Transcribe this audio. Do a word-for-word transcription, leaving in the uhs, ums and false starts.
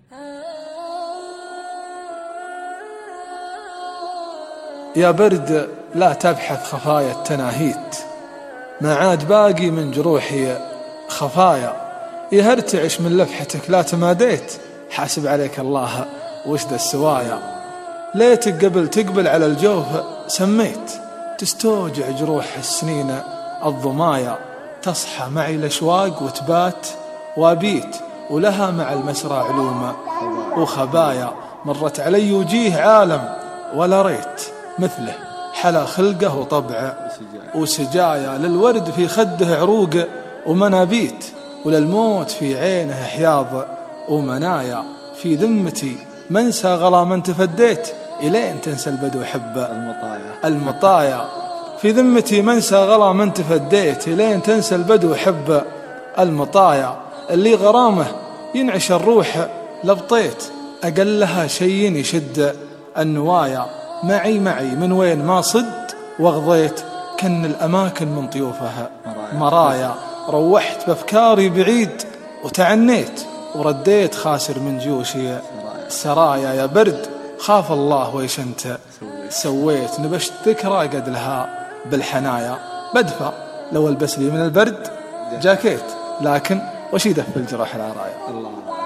يا برد لا تبحث خفايا التناهيت، ما عاد باقي من جروحي خفايا، يهرتعش من لفحتك لا تماديت، حاسب عليك الله وش ذا السوايا. ليتك قبل تقبل على الجوف سميت، تستوجع جروح السنين الضمايا، تصحى معي الأشواق وتبات وابيت، ولها مع المسرى علوم وخبايا. مرت علي وجيه عالم ولا ريت مثله، حلا خلقه وطبع وسجايا، للورد في خده عروق ومنابيت، وللموت في عينه حياض ومنايا. في ذمتي منسى غلا من تفديت، إلين تنسى البدو حب المطايا المطايا. في ذمتي منسى غلا من تفديت، إلين تنسى البدو حب المطايا. اللي غرامه ينعش الروح لبطيت، أقلها شيء يشد النوايا. معي معي من وين ما صد واغضيت، كن الأماكن من طيوفها مرايا. روحت بأفكاري بعيد وتعنيت، ورديت خاسر من جوشي سرايا. يا برد خاف الله ويش انت سويت، نبشت ذكرى قد لها بالحنايا. بدفع لو البس لي من البرد جاكيت، لكن وش يدف الجراح العرايا.